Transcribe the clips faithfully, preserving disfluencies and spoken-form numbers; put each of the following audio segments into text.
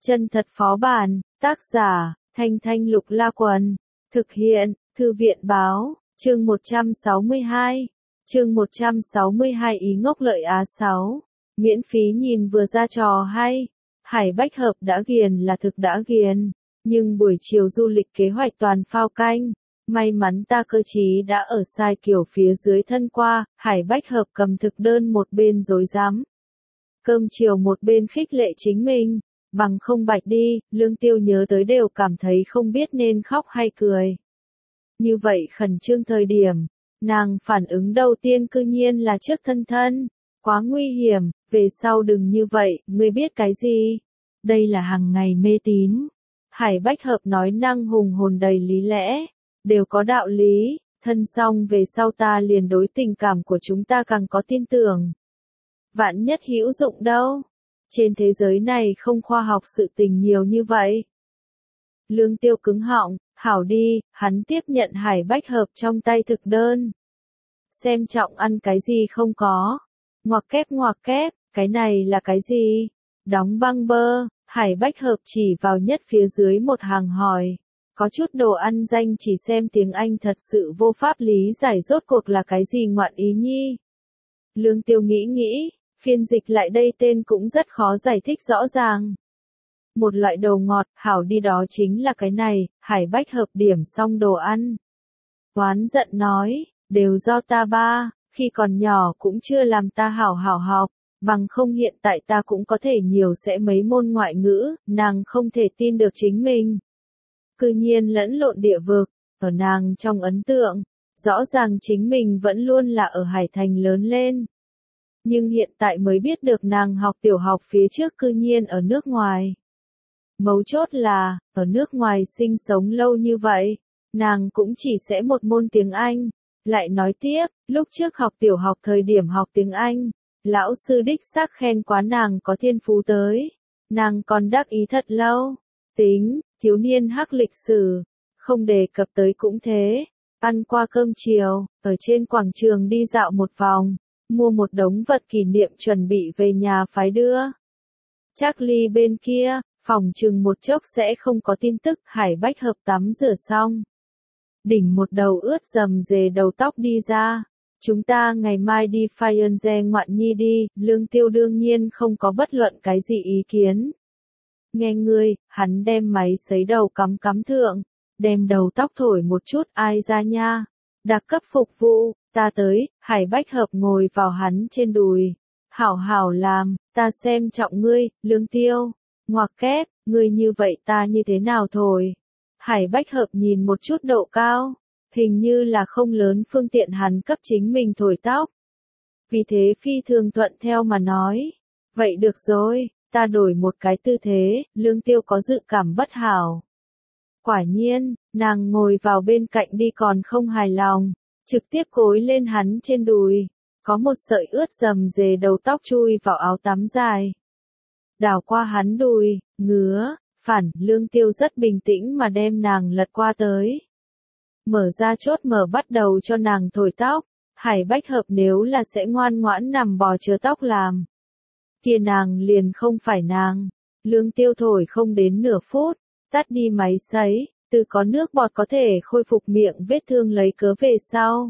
Chân thật phó bản, tác giả, Thanh Thanh Lục La Quần, thực hiện, Thư viện báo, chương một trăm sáu mươi hai, chương một trăm sáu mươi hai ý ngốc lợi Á sáu, miễn phí nhìn vừa ra trò hay, Hải Bách Hợp đã ghiền là thực đã ghiền, nhưng buổi chiều du lịch kế hoạch toàn phao canh, may mắn ta cơ chí đã ở sai kiểu phía dưới thân qua, Hải Bách Hợp cầm thực đơn một bên rối rắm. Cơm chiều một bên khích lệ chính mình. Bằng không bạch đi, Lương Tiêu nhớ tới đều cảm thấy không biết nên khóc hay cười. Như vậy khẩn trương thời điểm, nàng phản ứng đầu tiên cư nhiên là trước thân thân, quá nguy hiểm, về sau đừng như vậy, ngươi biết cái gì? Đây là hàng ngày mê tín. Hải Bách Hợp nói năng hùng hồn đầy lý lẽ, đều có đạo lý, thân xong về sau ta liền đối tình cảm của chúng ta càng có tin tưởng. Vạn nhất hữu dụng đâu. Trên thế giới này không khoa học sự tình nhiều như vậy. Lương Tiêu cứng họng, hảo đi, hắn tiếp nhận Hải Bách Hợp trong tay thực đơn. Xem trọng ăn cái gì không có. Ngoặc kép ngoặc kép, cái này là cái gì? Đóng băng bơ, Hải Bách Hợp chỉ vào nhất phía dưới một hàng hỏi. Có chút đồ ăn danh chỉ xem tiếng Anh thật sự vô pháp lý giải rốt cuộc là cái gì ngoạn ý nhi. Lương Tiêu nghĩ nghĩ. Phiên dịch lại đây tên cũng rất khó giải thích rõ ràng. Một loại đồ ngọt, hảo đi đó chính là cái này, Hải Bách Hợp điểm xong đồ ăn. Oán giận nói, đều do ta ba, khi còn nhỏ cũng chưa làm ta hảo hảo học, bằng không hiện tại ta cũng có thể nhiều sẽ mấy môn ngoại ngữ, nàng không thể tin được chính mình. Cư nhiên lẫn lộn địa vực, ở nàng trong ấn tượng, rõ ràng chính mình vẫn luôn là ở Hải Thành lớn lên. Nhưng hiện tại mới biết được nàng học tiểu học phía trước cư nhiên ở nước ngoài. Mấu chốt là, ở nước ngoài sinh sống lâu như vậy, nàng cũng chỉ sẽ một môn tiếng Anh. Lại nói tiếp, lúc trước học tiểu học thời điểm học tiếng Anh, lão sư đích xác khen quá nàng có thiên phú tới. Nàng còn đắc ý thật lâu. Tính, thiếu niên hắc lịch sử, không đề cập tới cũng thế. Ăn qua cơm chiều, ở trên quảng trường đi dạo một vòng. Mua một đống vật kỷ niệm chuẩn bị về nhà phái đưa. Charlie bên kia, phòng chừng một chốc sẽ không có tin tức. Hải Bách Hợp tắm rửa xong. Đỉnh một đầu ướt dầm dề đầu tóc đi ra. Chúng ta ngày mai đi Firenze ngoạn nhi đi. Lương Tiêu đương nhiên không có bất luận cái gì ý kiến. Nghe ngươi, hắn đem máy sấy đầu cắm cắm thượng. Đem đầu tóc thổi một chút ai ra nha. Đặc cấp phục vụ. Ta tới, Hải Bách Hợp ngồi vào hắn trên đùi. Hảo hảo làm, ta xem trọng ngươi, Lương Tiêu. Ngoặc kép, ngươi như vậy ta như thế nào thôi. Hải Bách Hợp nhìn một chút độ cao. Hình như là không lớn phương tiện hắn cấp chính mình thổi tóc. Vì thế phi thường thuận theo mà nói. Vậy được rồi, ta đổi một cái tư thế, Lương Tiêu có dự cảm bất hảo. Quả nhiên, nàng ngồi vào bên cạnh đi còn không hài lòng. Trực tiếp cối lên hắn trên đùi, có một sợi ướt dầm dề đầu tóc chui vào áo tắm dài. Đảo qua hắn đùi, ngứa, phản, Lương Tiêu rất bình tĩnh mà đem nàng lật qua tới. Mở ra chốt mở bắt đầu cho nàng thổi tóc, Hải Bách Hợp nếu là sẽ ngoan ngoãn nằm bò chờ tóc làm. Kia nàng liền không phải nàng, Lương Tiêu thổi không đến nửa phút, tắt đi máy sấy. Từ có nước bọt có thể khôi phục miệng vết thương lấy cớ về sau.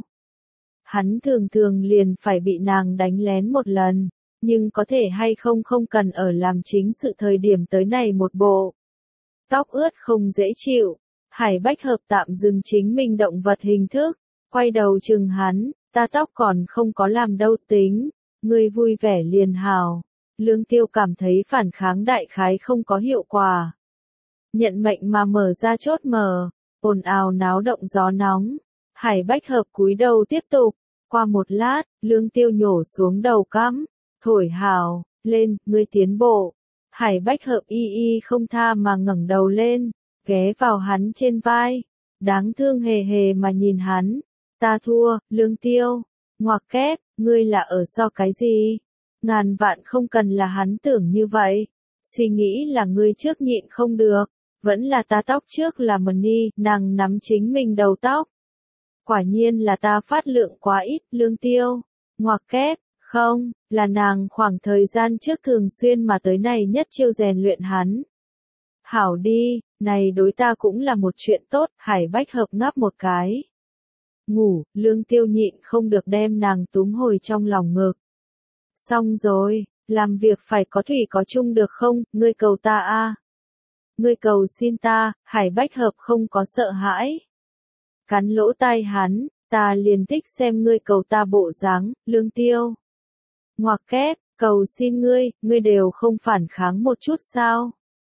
Hắn thường thường liền phải bị nàng đánh lén một lần, nhưng có thể hay không không cần ở làm chính sự thời điểm tới này một bộ. Tóc ướt không dễ chịu, Hải Bách Hợp tạm dừng chính mình động vật hình thức, quay đầu chừng hắn, ta tóc còn không có làm đâu tính, ngươi vui vẻ liền hào. Lương Tiêu cảm thấy phản kháng đại khái không có hiệu quả. Nhận mệnh mà mở ra chốt mở, ồn ào náo động gió nóng. Hải Bách Hợp cúi đầu tiếp tục, qua một lát, Lương Tiêu nhổ xuống đầu cắm, thổi hào, lên, ngươi tiến bộ. Hải Bách Hợp y y không tha mà ngẩng đầu lên, ghé vào hắn trên vai, đáng thương hề hề mà nhìn hắn. Ta thua, Lương Tiêu, ngoặc kép, ngươi là ở so cái gì? Ngàn vạn không cần là hắn tưởng như vậy, suy nghĩ là ngươi trước nhịn không được. Vẫn là ta tóc trước là money, nàng nắm chính mình đầu tóc. Quả nhiên là ta phát lượng quá ít, Lương Tiêu. Ngoặc kép, không, là nàng khoảng thời gian trước thường xuyên mà tới này nhất chiêu rèn luyện hắn. Hảo đi, này đối ta cũng là một chuyện tốt, Hải Bách Hợp ngáp một cái. Ngủ, Lương Tiêu nhịn không được đem nàng túm hồi trong lòng ngực. Xong rồi, làm việc phải có thủy có chung được không, ngươi cầu ta a. Ngươi cầu xin ta, Hải Bách Hợp không có sợ hãi. Cắn lỗ tai hắn, ta liền thích xem ngươi cầu ta bộ dáng, Lương Tiêu. Ngoặc kép, cầu xin ngươi, ngươi đều không phản kháng một chút sao?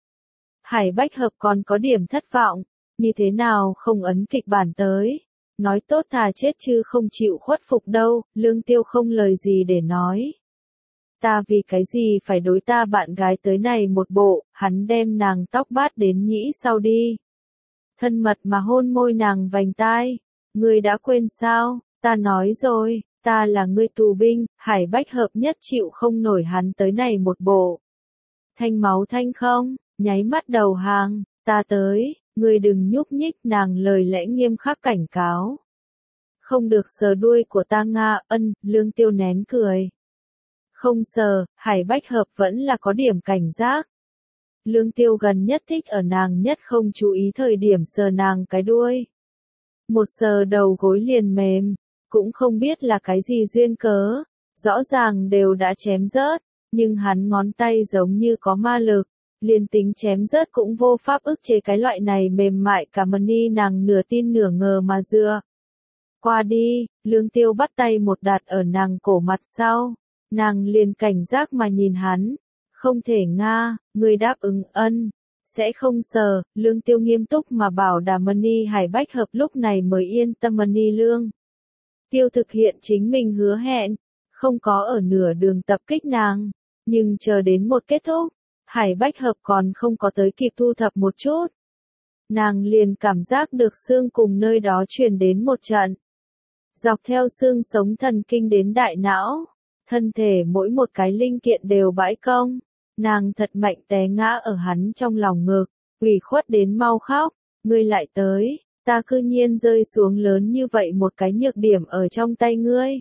Hải Bách Hợp còn có điểm thất vọng, như thế nào không ấn kịch bản tới. Nói tốt thà chết chứ không chịu khuất phục đâu, Lương Tiêu không lời gì để nói. Ta vì cái gì phải đối ta bạn gái tới này một bộ, hắn đem nàng tóc bát đến nhĩ sau đi. Thân mật mà hôn môi nàng vành tai, ngươi đã quên sao, ta nói rồi, ta là ngươi tù binh, Hải Bách Hợp nhất chịu không nổi hắn tới này một bộ. Thanh máu thanh không, nháy mắt đầu hàng, ta tới, ngươi đừng nhúc nhích, nàng lời lẽ nghiêm khắc cảnh cáo. Không được sờ đuôi của ta Nga, ân, Lương Tiêu nén cười. Không sờ, Hải Bách Hợp vẫn là có điểm cảnh giác. Lương Tiêu gần nhất thích ở nàng nhất không chú ý thời điểm sờ nàng cái đuôi. Một sờ đầu gối liền mềm, cũng không biết là cái gì duyên cớ, rõ ràng đều đã chém rớt, nhưng hắn ngón tay giống như có ma lực, liền tính chém rớt cũng vô pháp ức chế cái loại này mềm mại cả mani nàng nửa tin nửa ngờ mà dựa. Qua đi, Lương Tiêu bắt tay một đặt ở nàng cổ mặt sau, nàng liền cảnh giác mà nhìn hắn, không thể Nga, người đáp ứng ân, sẽ không sờ, Lương Tiêu nghiêm túc mà bảo đảm mani Hải Bách Hợp lúc này mới yên tâm mani Lương. Tiêu thực hiện chính mình hứa hẹn, không có ở nửa đường tập kích nàng, nhưng chờ đến một kết thúc, Hải Bách Hợp còn không có tới kịp thu thập một chút. Nàng liền cảm giác được xương cùng nơi đó truyền đến một trận. Dọc theo xương sống thần kinh đến đại não, thân thể mỗi một cái linh kiện đều bãi công, nàng thật mạnh té ngã ở hắn trong lòng ngực, ủy khuất đến mau khóc, ngươi lại tới, ta cư nhiên rơi xuống lớn như vậy một cái nhược điểm ở trong tay ngươi.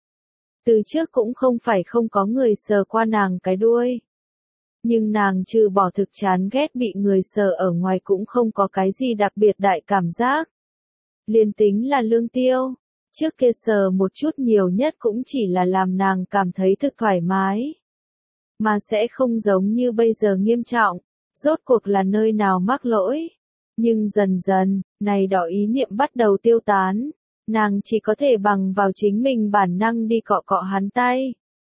Từ trước cũng không phải không có người sờ qua nàng cái đuôi. Nhưng nàng trừ bỏ thực chán ghét bị người sờ ở ngoài cũng không có cái gì đặc biệt đại cảm giác. Liên tính là Lương Tiêu, trước kia sờ một chút nhiều nhất cũng chỉ là làm nàng cảm thấy thực thoải mái. Mà sẽ không giống như bây giờ nghiêm trọng, rốt cuộc là nơi nào mắc lỗi. Nhưng dần dần, này đó ý niệm bắt đầu tiêu tán, nàng chỉ có thể bằng vào chính mình bản năng đi cọ cọ hắn tay.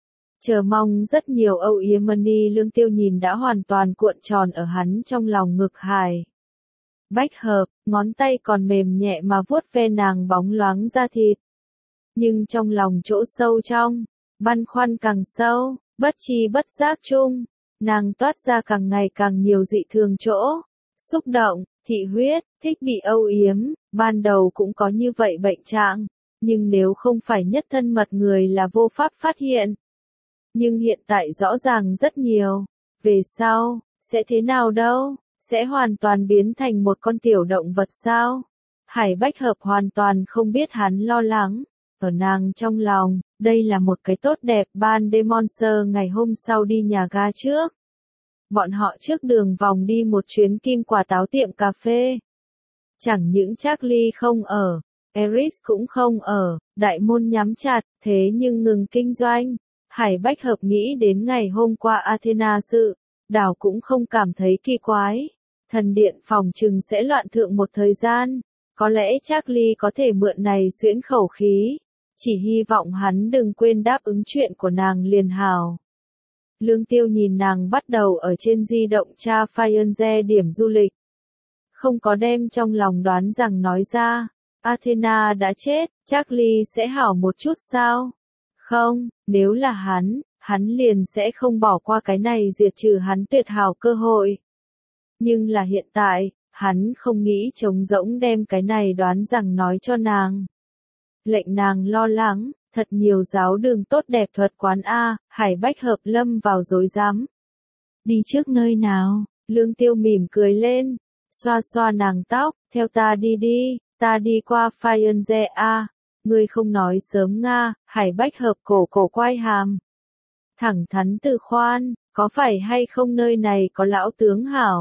Chờ mong rất nhiều âu yếm mani Lương Tiêu nhìn đã hoàn toàn cuộn tròn ở hắn trong lòng ngực Hải Bách Hợp, ngón tay còn mềm nhẹ mà vuốt ve nàng bóng loáng da thịt. Nhưng trong lòng chỗ sâu trong, băn khoăn càng sâu, bất tri bất giác chung, nàng toát ra càng ngày càng nhiều dị thường chỗ, xúc động, thị huyết, thích bị âu yếm, ban đầu cũng có như vậy bệnh trạng, nhưng nếu không phải nhất thân mật người là vô pháp phát hiện. Nhưng hiện tại rõ ràng rất nhiều, về sau, sẽ thế nào đâu, sẽ hoàn toàn biến thành một con tiểu động vật sao? Hải Bách Hợp hoàn toàn không biết hắn lo lắng, ở nàng trong lòng, đây là một cái tốt đẹp ban đêm Monster ngày hôm sau đi nhà ga trước. Bọn họ trước đường vòng đi một chuyến kim quả táo tiệm cà phê. Chẳng những Charlie không ở, Eris cũng không ở, đại môn nhắm chặt, thế nhưng ngừng kinh doanh. Hải Bách Hợp nghĩ đến ngày hôm qua Athena sự, đảo cũng không cảm thấy kỳ quái. Thần điện phòng trừng sẽ loạn thượng một thời gian, có lẽ Charlie có thể mượn này xuyễn khẩu khí, chỉ hy vọng hắn đừng quên đáp ứng chuyện của nàng liền hào. Lương Tiêu nhìn nàng bắt đầu ở trên di động tra Firenze điểm du lịch. Không có đem trong lòng đoán rằng nói ra, Athena đã chết, Charlie sẽ hảo một chút sao? Không, nếu là hắn, hắn liền sẽ không bỏ qua cái này diệt trừ hắn tuyệt hảo cơ hội. Nhưng là hiện tại, hắn không nghĩ trống rỗng đem cái này đoán rằng nói cho nàng. Lệnh nàng lo lắng, thật nhiều giáo đường tốt đẹp thuật quán A, Hải Bách Hợp lâm vào rối rắm. Đi trước nơi nào, Lương Tiêu mỉm cười lên, xoa xoa nàng tóc, theo ta đi đi, ta đi qua Firenze A. Ngươi không nói sớm Nga, Hải Bách Hợp cổ cổ quay hàm. Thẳng thắn từ khoan, có phải hay không nơi này có lão tướng hảo?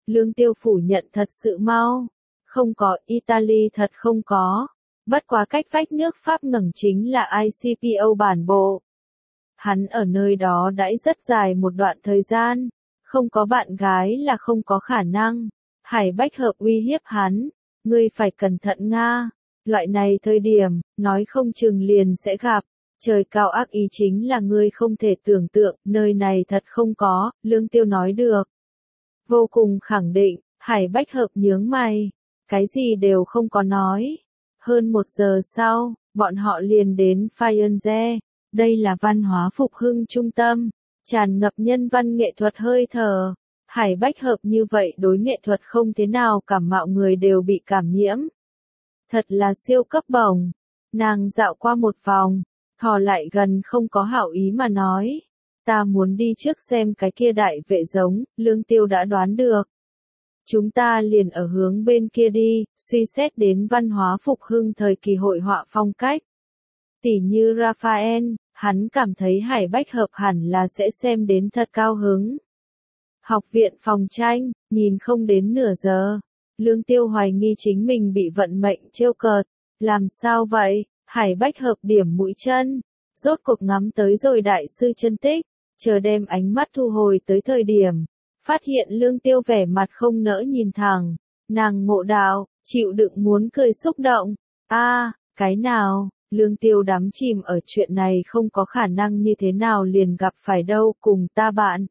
Lương Tiêu phủ nhận thật sự mau. Không có, Italy thật không có. Bất quá cách vách nước Pháp ngẩng chính là i xê pê ô bản bộ. Hắn ở nơi đó đãi rất dài một đoạn thời gian. Không có bạn gái là không có khả năng. Hải Bách Hợp uy hiếp hắn. Ngươi phải cẩn thận Nga. Loại này thời điểm, nói không chừng liền sẽ gặp. Trời cao ác ý chính là ngươi không thể tưởng tượng, nơi này thật không có, Lương Tiêu nói được. Vô cùng khẳng định, Hải Bách Hợp nhướng mày. Cái gì đều không có nói. Hơn một giờ sau, bọn họ liền đến Firenze. Đây là văn hóa phục hưng trung tâm, tràn ngập nhân văn nghệ thuật hơi thở. Hải Bách Hợp như vậy đối nghệ thuật không thế nào cảm mạo người đều bị cảm nhiễm. Thật là siêu cấp bổng. Nàng dạo qua một vòng, thò lại gần không có hảo ý mà nói. Ta muốn đi trước xem cái kia đại vệ giống, Lương Tiêu đã đoán được. Chúng ta liền ở hướng bên kia đi, suy xét đến văn hóa phục hưng thời kỳ hội họa phong cách. Tỉ như Raphael, hắn cảm thấy Hải Bách Hợp hẳn là sẽ xem đến thật cao hứng. Học viện phòng tranh, nhìn không đến nửa giờ. Lương Tiêu hoài nghi chính mình bị vận mệnh trêu cợt. Làm sao vậy? Hải Bách Hợp điểm mũi chân. Rốt cuộc ngắm tới rồi đại sư chân tích. Chờ đem ánh mắt thu hồi tới thời điểm. Phát hiện Lương Tiêu vẻ mặt không nỡ nhìn thẳng. Nàng ngộ đạo, chịu đựng muốn cười xúc động. A, à, cái nào? Lương Tiêu đắm chìm ở chuyện này không có khả năng như thế nào liền gặp phải đâu cùng ta bạn.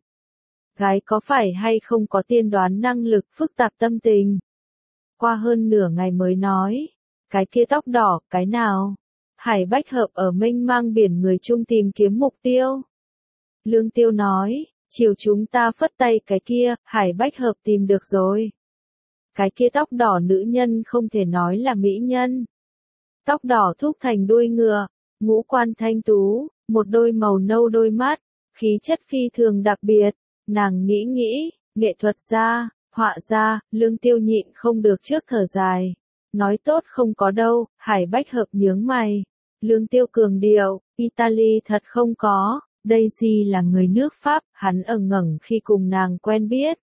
Gái có phải hay không có tiên đoán năng lực phức tạp tâm tình. Qua hơn nửa ngày mới nói. Cái kia tóc đỏ, cái nào? Hải Bách Hợp ở mênh mang biển người chung tìm kiếm mục tiêu. Lương Tiêu nói, chiều chúng ta phất tay cái kia, Hải Bách Hợp tìm được rồi. Cái kia tóc đỏ nữ nhân không thể nói là mỹ nhân. Tóc đỏ thúc thành đuôi ngựa, ngũ quan thanh tú, một đôi màu nâu đôi mắt, khí chất phi thường đặc biệt. Nàng nghĩ nghĩ, nghệ thuật gia, họa gia, Lương Tiêu nhịn không được trước thở dài. Nói tốt không có đâu, Hải Bách Hợp nhướng mày. Lương Tiêu cường điệu, Italy thật không có, Daisy là người nước Pháp, hắn ở ngẩng khi cùng nàng quen biết.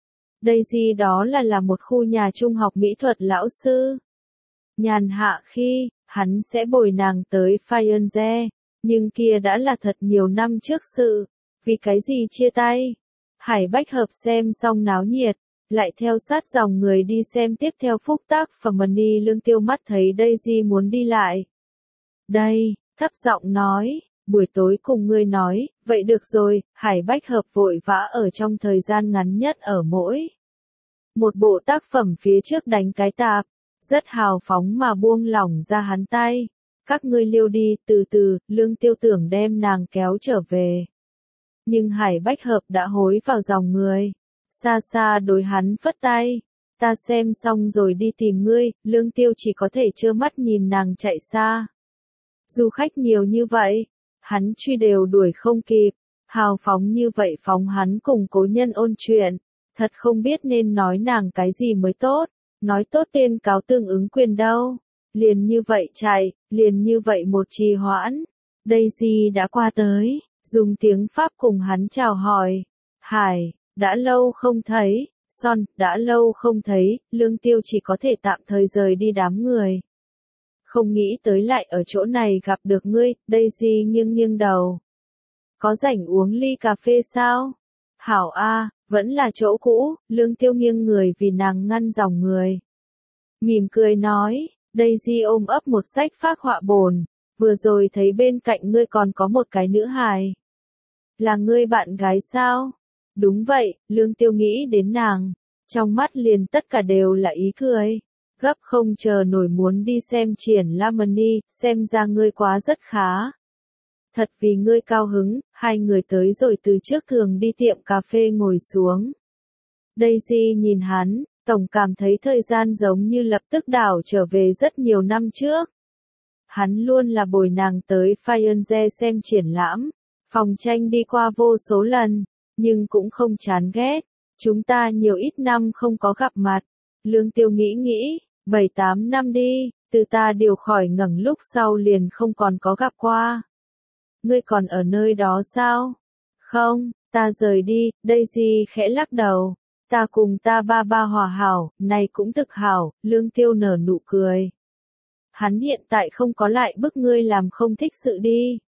Daisy đó là là một khu nhà trung học mỹ thuật lão sư. Nhàn hạ khi, hắn sẽ bồi nàng tới Firenze, nhưng kia đã là thật nhiều năm trước sự. Vì cái gì chia tay? Hải Bách Hợp xem xong náo nhiệt, lại theo sát dòng người đi xem tiếp theo phúc tác phẩm Money. Lương Tiêu mắt thấy Daisy muốn đi lại. Đây, thấp giọng nói, buổi tối cùng ngươi nói, vậy được rồi, Hải Bách Hợp vội vã ở trong thời gian ngắn nhất ở mỗi. Một bộ tác phẩm phía trước đánh cái tạp, rất hào phóng mà buông lỏng ra hắn tay. Các ngươi liêu đi, từ từ, Lương Tiêu tưởng đem nàng kéo trở về. Nhưng Hải Bách Hợp đã hối vào dòng người. Xa xa đối hắn phất tay. Ta xem xong rồi đi tìm ngươi, Lương Tiêu chỉ có thể trơ mắt nhìn nàng chạy xa. Du khách nhiều như vậy, hắn truy đều đuổi không kịp. Hào phóng như vậy phóng hắn cùng cố nhân ôn chuyện. Thật không biết nên nói nàng cái gì mới tốt. Nói tốt tên cáo tương ứng quyền đâu. Liền như vậy chạy, liền như vậy một trì hoãn. Daisy đã qua tới, dùng tiếng Pháp cùng hắn chào hỏi. Hải, đã lâu không thấy, Son, đã lâu không thấy, Lương Tiêu chỉ có thể tạm thời rời đi đám người. Không nghĩ tới lại ở chỗ này gặp được ngươi, Daisy nghiêng nghiêng đầu. Có rảnh uống ly cà phê sao? Hảo a, vẫn là chỗ cũ, Lương Tiêu nghiêng người vì nàng ngăn dòng người. Mỉm cười nói, Daisy ôm ấp một sách phác họa bồn, vừa rồi thấy bên cạnh ngươi còn có một cái nữ hài. Là ngươi bạn gái sao? Đúng vậy, Lương Tiêu nghĩ đến nàng, trong mắt liền tất cả đều là ý cười. Gấp không chờ nổi muốn đi xem triển lãm Money, xem ra ngươi quá rất khá. Thật vì ngươi cao hứng, hai người tới rồi từ trước thường đi tiệm cà phê ngồi xuống. Daisy nhìn hắn, tổng cảm thấy thời gian giống như lập tức đảo trở về rất nhiều năm trước. Hắn luôn là bồi nàng tới Firenze xem triển lãm, phòng tranh đi qua vô số lần, nhưng cũng không chán ghét. Chúng ta nhiều ít năm không có gặp mặt. Lương Tiêu nghĩ nghĩ, bảy tám năm đi, từ ta điều khỏi ngẩng lúc sau liền không còn có gặp qua. Ngươi còn ở nơi đó sao? Không, ta rời đi, Daisy khẽ lắc đầu. Ta cùng ta ba ba hòa hảo, này cũng thực hảo, Lương Tiêu nở nụ cười. Hắn hiện tại không có lại bức ngươi làm không thích sự đi.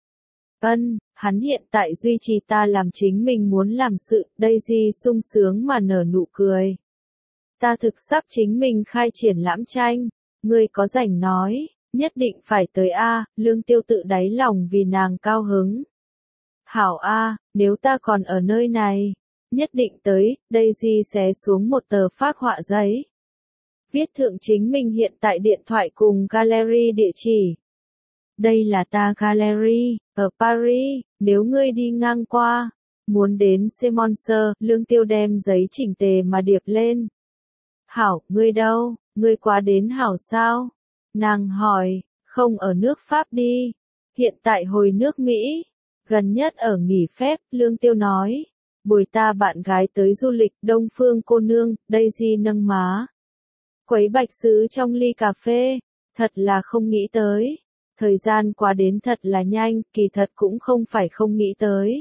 Ân, hắn hiện tại duy trì ta làm chính mình muốn làm sự, Daisy sung sướng mà nở nụ cười. Ta thực sắp chính mình khai triển lãm tranh, ngươi có rảnh nói, nhất định phải tới A, Lương Tiêu tự đáy lòng vì nàng cao hứng. Hảo A, nếu ta còn ở nơi này, nhất định tới, Daisy xé xuống một tờ phác họa giấy. Viết thượng chính mình hiện tại điện thoại cùng gallery địa chỉ. Đây là ta gallery, ở Paris, nếu ngươi đi ngang qua, muốn đến Semonser, Lương Tiêu đem giấy chỉnh tề mà điệp lên. Hảo, ngươi đâu, ngươi quá đến hảo sao? Nàng hỏi, không ở nước Pháp đi, hiện tại hồi nước Mỹ, gần nhất ở nghỉ phép, Lương Tiêu nói. Bồi ta bạn gái tới du lịch Đông Phương cô nương, Daisy nâng má. Quấy bạch sứ trong ly cà phê, thật là không nghĩ tới. Thời gian qua đến thật là nhanh, kỳ thật cũng không phải không nghĩ tới.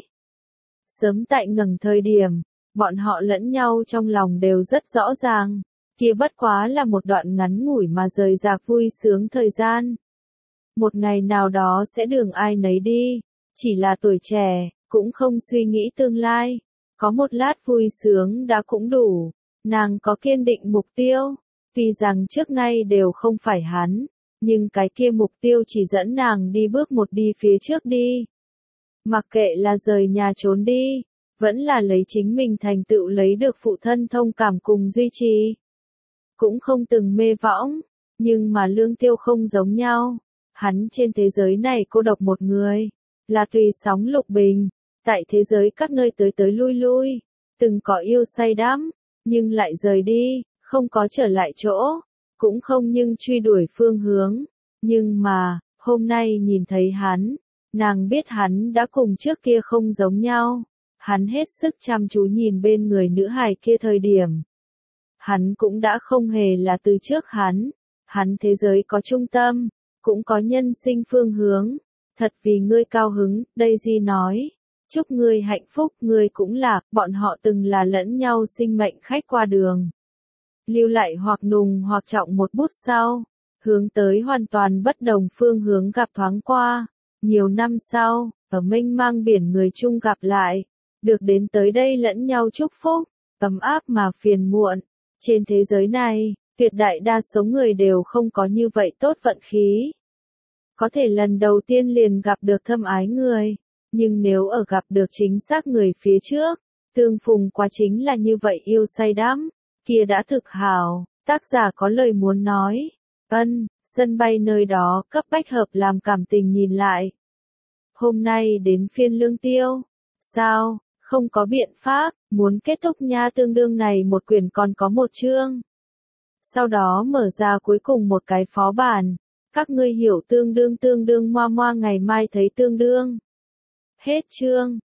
Sớm tại ngẩng thời điểm, bọn họ lẫn nhau trong lòng đều rất rõ ràng, kia bất quá là một đoạn ngắn ngủi mà rời rạc vui sướng thời gian. Một ngày nào đó sẽ đường ai nấy đi, chỉ là tuổi trẻ, cũng không suy nghĩ tương lai. Có một lát vui sướng đã cũng đủ, nàng có kiên định mục tiêu, tuy rằng trước nay đều không phải hắn, nhưng cái kia mục tiêu chỉ dẫn nàng đi bước một đi phía trước đi. Mặc kệ là rời nhà trốn đi, vẫn là lấy chính mình thành tựu lấy được phụ thân thông cảm cùng duy trì. Cũng không từng mê võng, nhưng mà Lương Tiêu không giống nhau, hắn trên thế giới này cô độc một người, là tùy sóng lục bình. Tại thế giới các nơi tới tới lui lui, từng có yêu say đắm, nhưng lại rời đi, không có trở lại chỗ, cũng không nhưng truy đuổi phương hướng. Nhưng mà, hôm nay nhìn thấy hắn, nàng biết hắn đã cùng trước kia không giống nhau. Hắn hết sức chăm chú nhìn bên người nữ hài kia thời điểm. Hắn cũng đã không hề là từ trước hắn. Hắn thế giới có trung tâm, cũng có nhân sinh phương hướng. Thật vì ngươi cao hứng, Daisy nói. Chúc ngươi hạnh phúc, ngươi cũng là, bọn họ từng là lẫn nhau sinh mệnh khách qua đường. Lưu lại hoặc nùng hoặc trọng một bút sau, hướng tới hoàn toàn bất đồng phương hướng gặp thoáng qua. Nhiều năm sau, ở mênh mang biển người chung gặp lại, được đến tới đây lẫn nhau chúc phúc, ấm áp mà phiền muộn. Trên thế giới này, tuyệt đại đa số người đều không có như vậy tốt vận khí. Có thể lần đầu tiên liền gặp được thâm ái người. Nhưng nếu ở gặp được chính xác người phía trước, tương phùng quá chính là như vậy yêu say đắm, kia đã thực hảo, tác giả có lời muốn nói. Ân, sân bay nơi đó cấp bách hợp làm cảm tình nhìn lại. Hôm nay đến phiên Lương Tiêu. Sao, không có biện pháp, muốn kết thúc nha tương đương này một quyển còn có một chương. Sau đó mở ra cuối cùng một cái phó bản. Các ngươi hiểu tương đương tương đương moa moa ngày mai thấy tương đương. Hết chương.